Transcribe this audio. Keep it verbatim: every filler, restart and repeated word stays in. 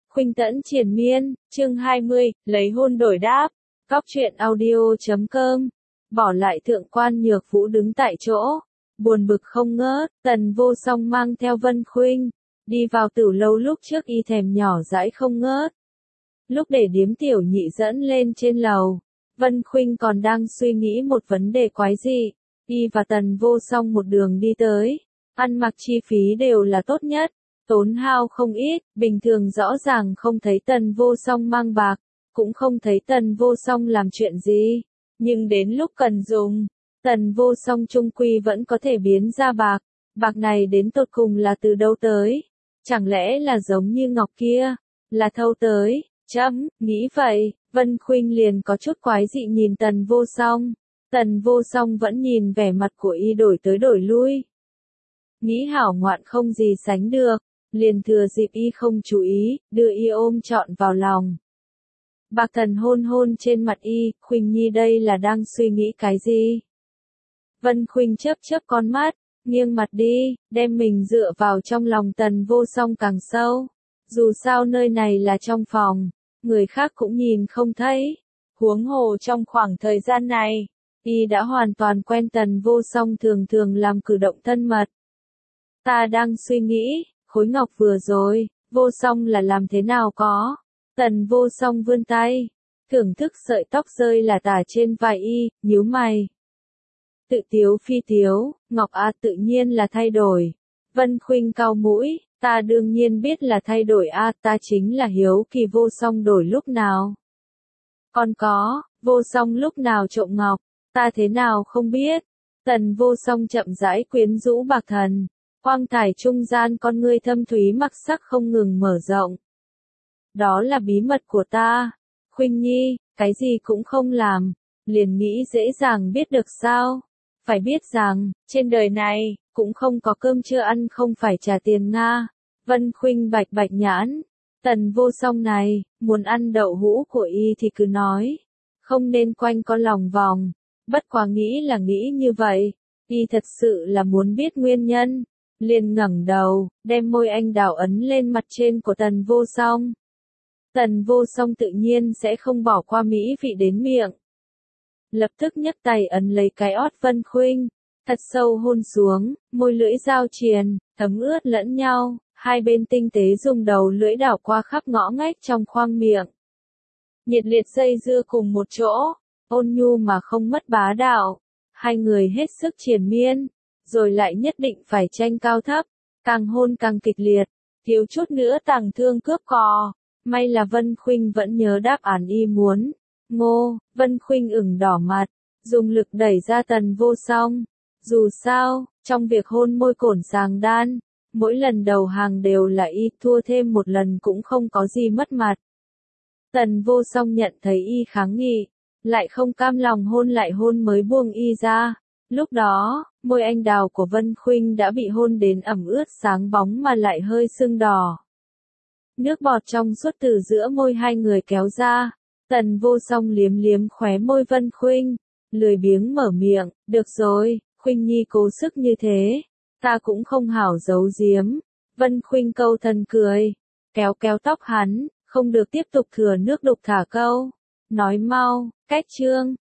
Khuynh Tẫn triền miên, chương hai mươi, lấy hôn đổi đáp. Góc truyện audio chấm com. Bỏ lại Thượng quan Nhược Vũ đứng tại chỗ, buồn bực không ngớt. Tần Vô Song mang theo Vân Khuynh đi vào tử lâu, lúc trước y thèm nhỏ dãi không ngớt. Lúc để điếm tiểu nhị dẫn lên trên lầu, Vân Khuynh còn đang suy nghĩ một vấn đề quái dị. Y và Tần Vô Song một đường đi tới, ăn mặc chi phí đều là tốt nhất, tốn hao không ít. Bình thường rõ ràng không thấy Tần Vô Song mang bạc, cũng không thấy Tần Vô Song làm chuyện gì, nhưng đến lúc cần dùng, Tần Vô Song trung quy vẫn có thể biến ra bạc. Bạc này đến tột cùng là từ đâu tới? Chẳng lẽ là giống như ngọc kia, là thâu tới? Chấm, nghĩ vậy, Vân Khuynh liền có chút quái dị nhìn Tần Vô Song. Tần Vô Song vẫn nhìn vẻ mặt của y đổi tới đổi lui. Nghĩ hảo ngoạn không gì sánh được, liền thừa dịp y không chú ý, đưa y ôm trọn vào lòng. Bạc thần hôn hôn trên mặt y. Khuynh Nhi đây là đang suy nghĩ cái gì? Vân Khuynh chớp chớp con mắt, nghiêng mặt đi, đem mình dựa vào trong lòng Tần Vô Song càng sâu. Dù sao nơi này là trong phòng, người khác cũng nhìn không thấy. Huống hồ trong khoảng thời gian này, y đã hoàn toàn quen Tần Vô Song thường thường làm cử động thân mật. Ta đang suy nghĩ, khối ngọc vừa rồi, Vô Song là làm thế nào có? Tần Vô Song vươn tay, thưởng thức sợi tóc rơi là tả trên vai y, nhíu mày. Tự tiếu phi tiếu, Ngọc A tự nhiên là thay đổi. Vân Khuynh cau mũi, ta đương nhiên biết là thay đổi a, ta chính là hiếu kỳ Vô Song đổi lúc nào. Còn có, Vô Song lúc nào trộm ngọc, ta thế nào không biết. Tần Vô Song chậm rãi quyến rũ bạc thần, quang thải trung gian con ngươi thâm thúy mặc sắc không ngừng mở rộng. Đó là bí mật của ta. Khuynh Nhi, cái gì cũng không làm, liền nghĩ dễ dàng biết được sao? Phải biết rằng, trên đời này, cũng không có cơm chưa ăn không phải trả tiền Nga. Vân Khuynh bạch bạch nhãn. Tần Vô Song này, muốn ăn đậu hũ của y thì cứ nói. Không nên quanh co lòng vòng. Bất quá nghĩ là nghĩ như vậy. Y thật sự là muốn biết nguyên nhân. Liền ngẩng đầu, đem môi anh đào ấn lên mặt trên của Tần Vô Song. Tần Vô Song tự nhiên sẽ không bỏ qua mỹ vị đến miệng. Lập tức nhấc tay ấn lấy cái ót Vân Khuynh, thật sâu hôn xuống, môi lưỡi giao triền, thấm ướt lẫn nhau, hai bên tinh tế dùng đầu lưỡi đảo qua khắp ngõ ngách trong khoang miệng. Nhiệt liệt dây dưa cùng một chỗ, ôn nhu mà không mất bá đạo, hai người hết sức triền miên, rồi lại nhất định phải tranh cao thấp, càng hôn càng kịch liệt, thiếu chút nữa tàng thương cướp cò. May là Vân Khuynh vẫn nhớ đáp án y muốn. Ngô, Vân Khuynh ửng đỏ mặt, dùng lực đẩy ra Tần Vô Song. Dù sao, trong việc hôn môi cổn sàng đan, mỗi lần đầu hàng đều là y, thua thêm một lần cũng không có gì mất mặt. Tần Vô Song nhận thấy y kháng nghị, lại không cam lòng hôn lại hôn mới buông y ra. Lúc đó, môi anh đào của Vân Khuynh đã bị hôn đến ẩm ướt sáng bóng mà lại hơi sưng đỏ. Nước bọt trong suốt từ giữa môi hai người kéo ra. Tần Vô Song liếm liếm khóe môi Vân Khuynh, lười biếng mở miệng, được rồi, Khuynh Nhi cố sức như thế, ta cũng không hảo giấu giếm. Vân Khuynh câu thân cười, kéo kéo tóc hắn, không được tiếp tục thừa nước đục thả câu. Nói mau, cách chương.